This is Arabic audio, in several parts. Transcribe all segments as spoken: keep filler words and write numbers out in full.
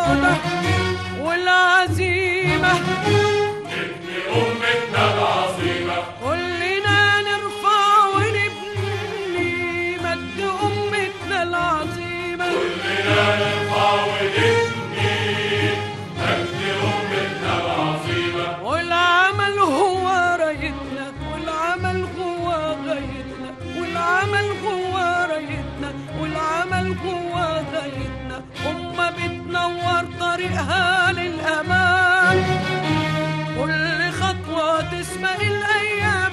بالإرادة والعزيمة نبني أمتنا العظيمة، كلنا نرفع ونبني مجد أمتنا العظيمة، كلنا نرفع ونبني مجد أمتنا العظيمة، والعمل هو رايتنا، والعمل هو غايتنا، والعمل هو رايتنا، والعمل هو غايتنا. أمة بتنور طريقها للأمان، كل خطوة تسبق الأيام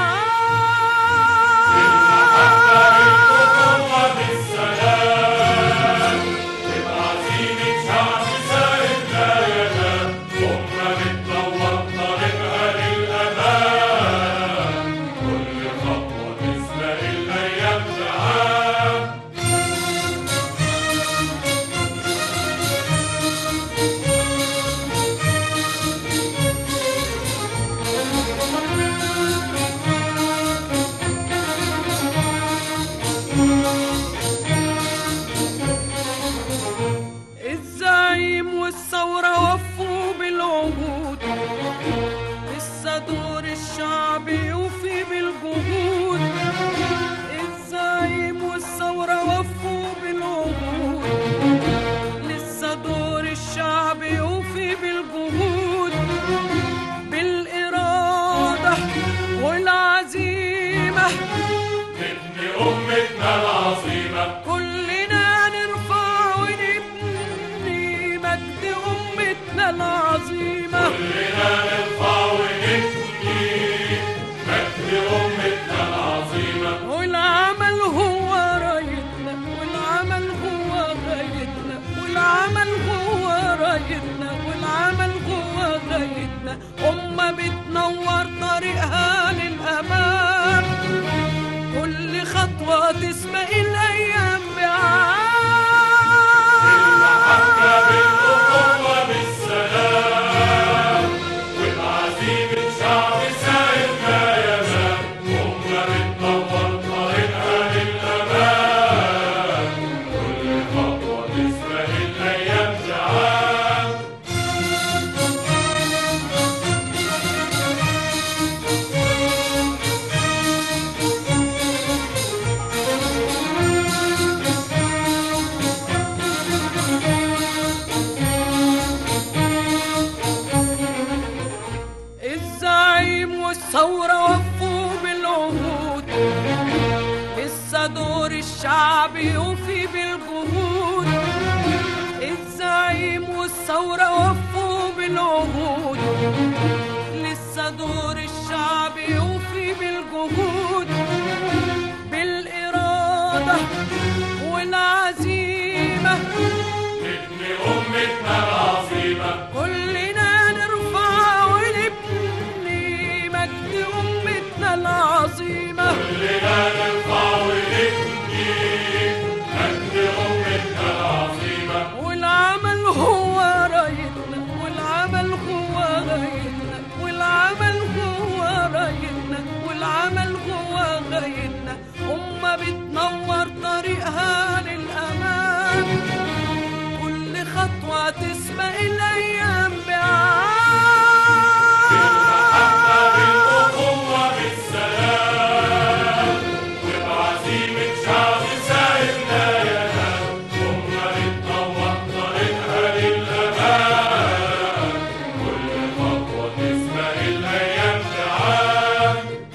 بالمحبة بالسلام، وبعزيمة شعب سايدنا ينام. أمة بتنور طريقها للأمان، كل خطوة تسبق الأيام بعام. الزعيم والثورة وفوا بالعهود، لسه دور الشعب يوفي بالجهود. الزعيم والثورة وفوا بالعهود، لسه دور الشعب يوفي بالجهود، بالإرادة والعزيمة نبني أمتنا العظيمة، كلنا نرفع ونبني مجد أمتنا العظيمة، كلنا نرفع ونبني مجد أمتنا العظيمة، والعمل هو رايتنا، والعمل هو غايتنا، والعمل هو رايتنا، والعمل هو غايتنا. أمة بتنور طريقها للأمام، كل خطوة تسبق الأيام بالمحبة بعام. بالأخوة بالسلام، وبعزيمة شعب سايدنا ينام. أمة بتنور طريقها للأمان، كل خطوة تسبق الأيام بعام. الزعيم والثورة وفوا بالعهود، لسه دور الشعب يوفي بالجهود. الزعيم والثورة وفوا بالعهود، لسه دور الشعب يوفي بالجهود، بالإرادة والعزيمة نبني أمتنا العظيمة، كلنا نرفع ونبني مجد أمتنا العظيمة، كلنا نرفع ونبني مجد أمتنا العظيمة، والعمل هو رايتنا، والعمل هو غايتنا، والعمل هو رايتنا، والعمل هو غايتنا. أمة بتنور طريقها للأمان، كل خطوة تسبق الأيام بالمحبة بعام. بالأخوة بالسلام، وبعزيمة شعب سايدنا ينام. أمة بتنور طريقها للأمان، كل خطوة تسبق الأيام بعام.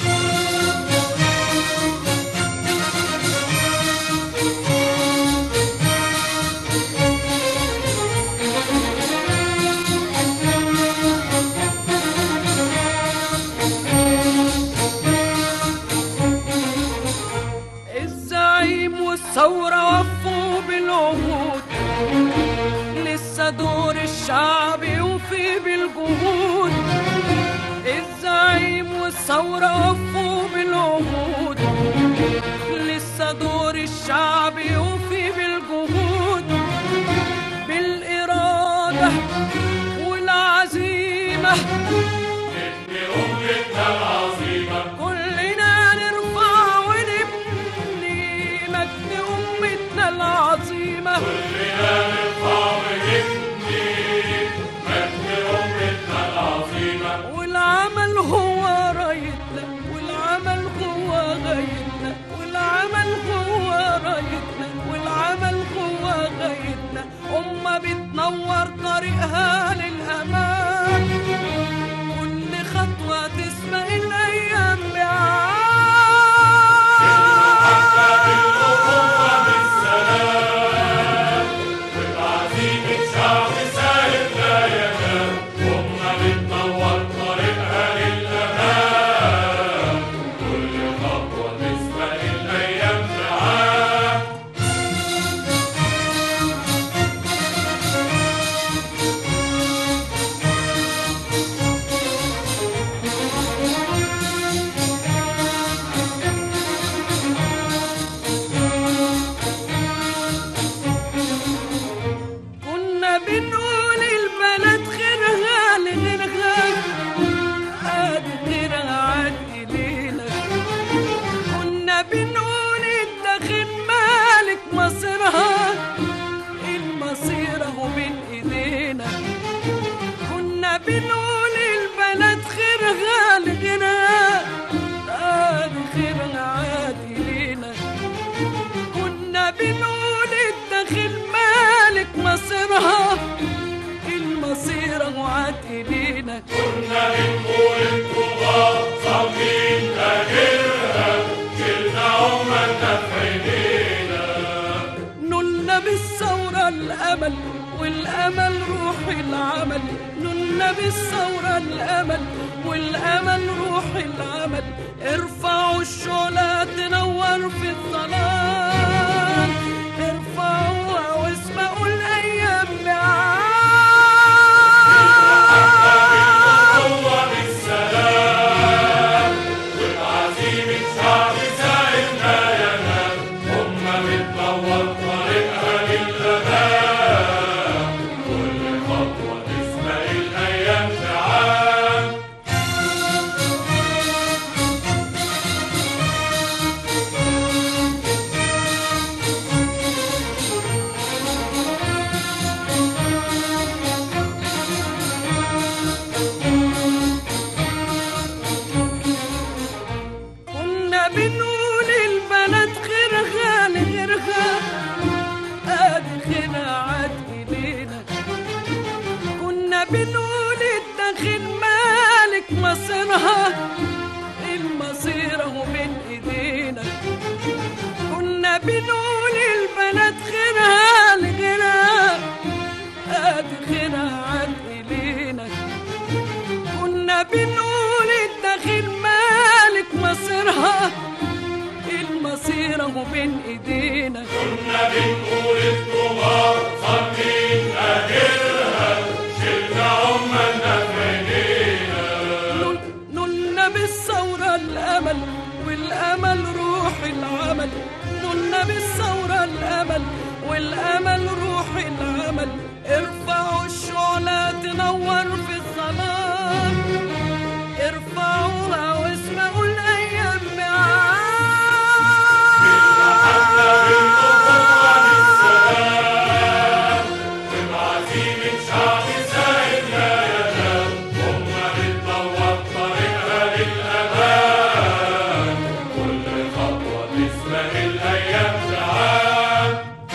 الزعيم والثورة وفوا بالعهود، لسه دور الشعب يوفي بالجهود. الزعيم والثورة وفوا بالعهود، لسه دور الشعب يوفي بالجهود، بالإرادة والعزيمة نبني أمتنا العظيمة، كلنا نرفع ونبني مجد أمتنا العظيمة، كلنا نرفع ونبني تنور طريقها للأمان، كل خطوة تسبق الأيام بعاد. بنقول البلد خيرها لغيرها، ادي خيرها عدي لينا. كنا بنقول الداخل مالك مصيرها، المصير اهو بين ايدينا. كنا بنقول البلد خيرها لغيرها، ادي خيرها عدي لينا. كنا بنقول الداخل مالك مصيرها، المصير اهو عاد إلينا. كنا بنقول الطغاة صابرين تاجرها، شلنا عمرنا في عينينا. نلنا بالثورة الأمل والأمل روح العمل، نلنا بالثورة الأمل والأمل روح العمل. ارفعوا الشعلة تنور في الظلام، ارفعوها واسبقوا الأيام بعاد. بالقوة بالسلام وبعزيمة شعب ساعدنا ينام، أمة بتنور طريقها للأمام، كل خطوة تسبق الأيام بعاد. كنا بنقول البلد خيرها لغيرها، ادي خيرها عاد إلينا. كنا بنقول الداخل مالك مصيرها، المصير اهو بين ايدينا. كنا بنقول البلد خيرها لغيرها، ادي خيرها عاد إلينا. كنا بنقول الداخل مالك مصيرها، المصير اهو بين ايدينا. كنا بنقول الطغاة صابرين تاجرها، شلنا عمرنا في عينينا. نلنا بالثورة الأمل والأمل روح العمل، نلنا بالثورة الأمل والأمل روح العمل. ارفعوا الشعلة تنور في الظلام، ارفعوها واسمعوا الأيام بعاد. بالسلام وبعزيمة شعب ساعدنا ينام، أمة بتنور طريقها للأمان، كل خطوة تسبق الأيام بعاد.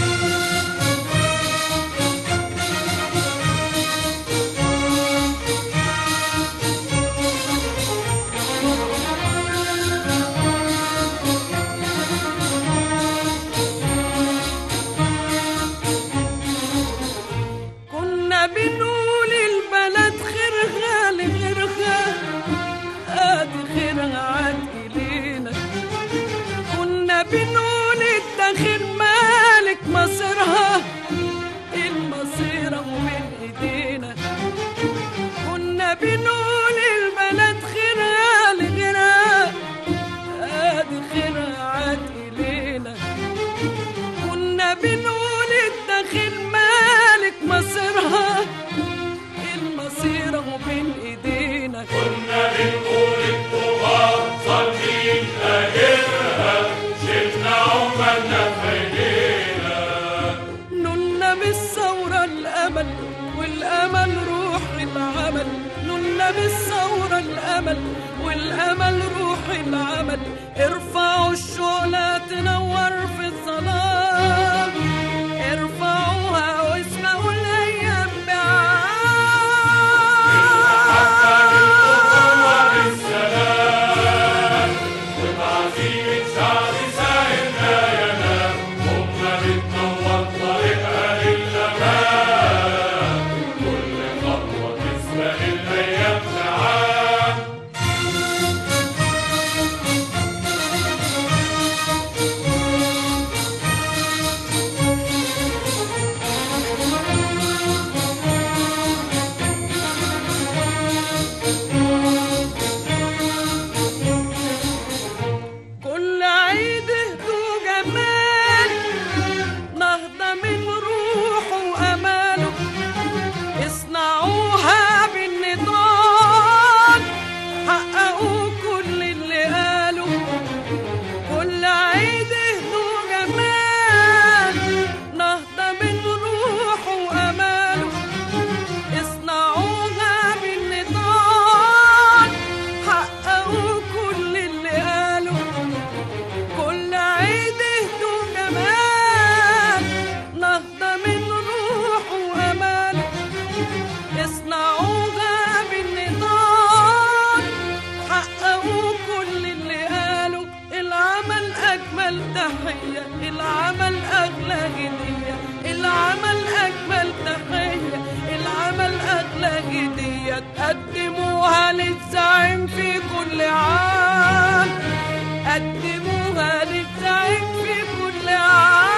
كنا بنقول البلد خيرها لغيرها، ادي خيرها عاد إلينا. كنا بنقول الداخل مالك مصيرها، المصير اهو بين ايدينا. كنا بنقول البلد خيرها لغيرها، ادي خيرها عاد إلينا. كنا بنقول الداخل مالك مصيرها، المصير اهو بين ايدينا. كنا بنقول الطغاة صابرين تاجرها، شلنا عمرنا في عينينا. نلنا بالثورة الأمل والأمل روح العمل، نلنا بالثورة الأمل والأمل روح العمل. ارفعوا الشعلة تنور في الظلام، ارفعوها واسمعوا الأيام تحية، العمل أغلى هدية، العمل أجمل تحية، العمل أغلى هدية، تقدموها للزعيم في كل عام، قدموها للزعيم في كل عام.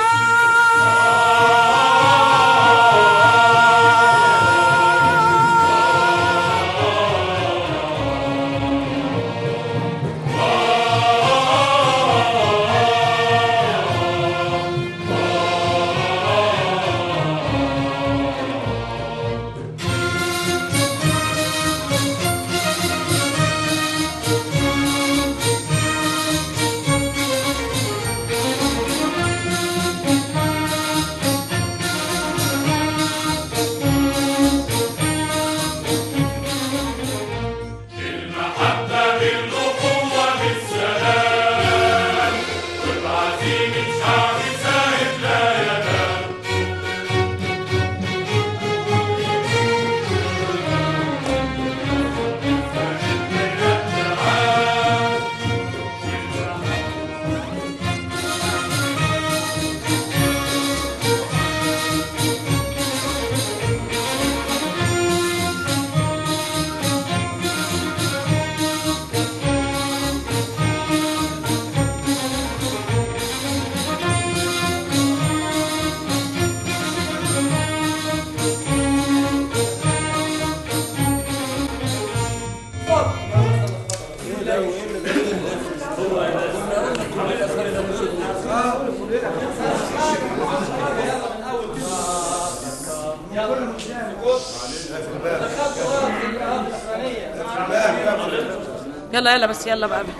يلا يلا بس يلا بقى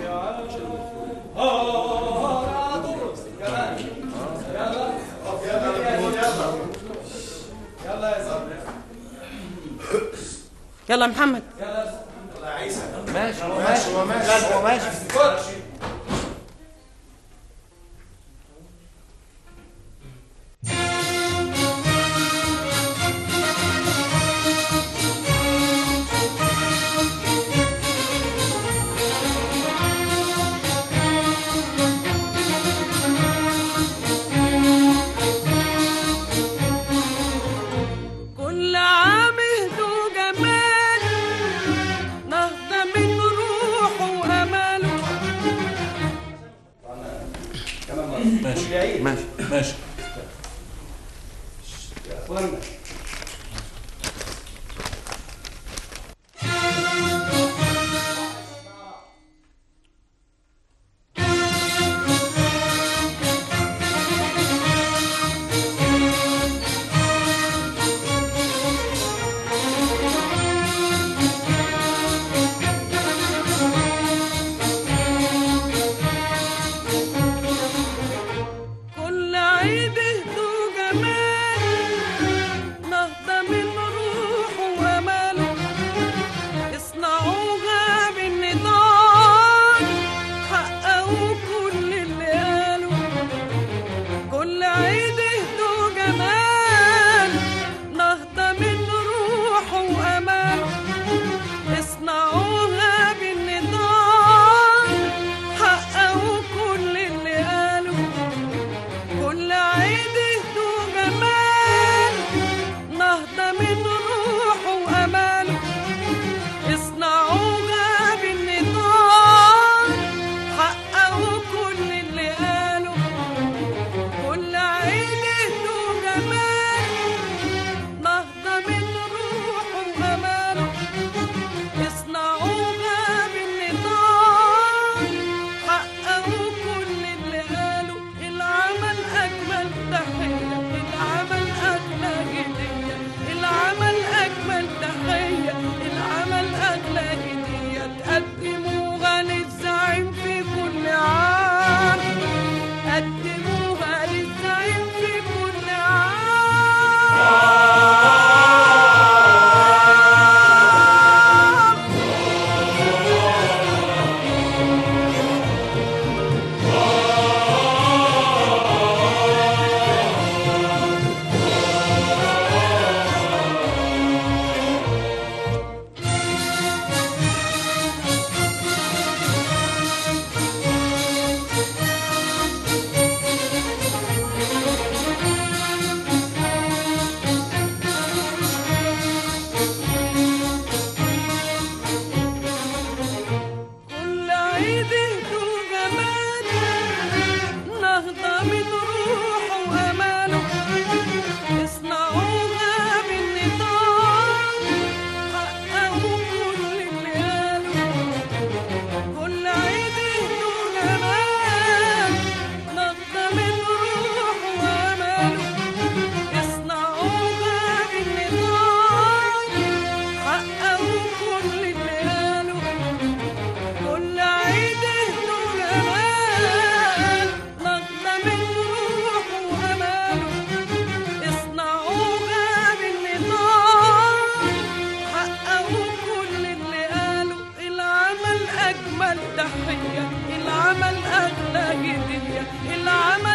يلا يا محمد. يلا يا عيسى. ماشي هو ماشي هو ماشي هو ماشي. العمل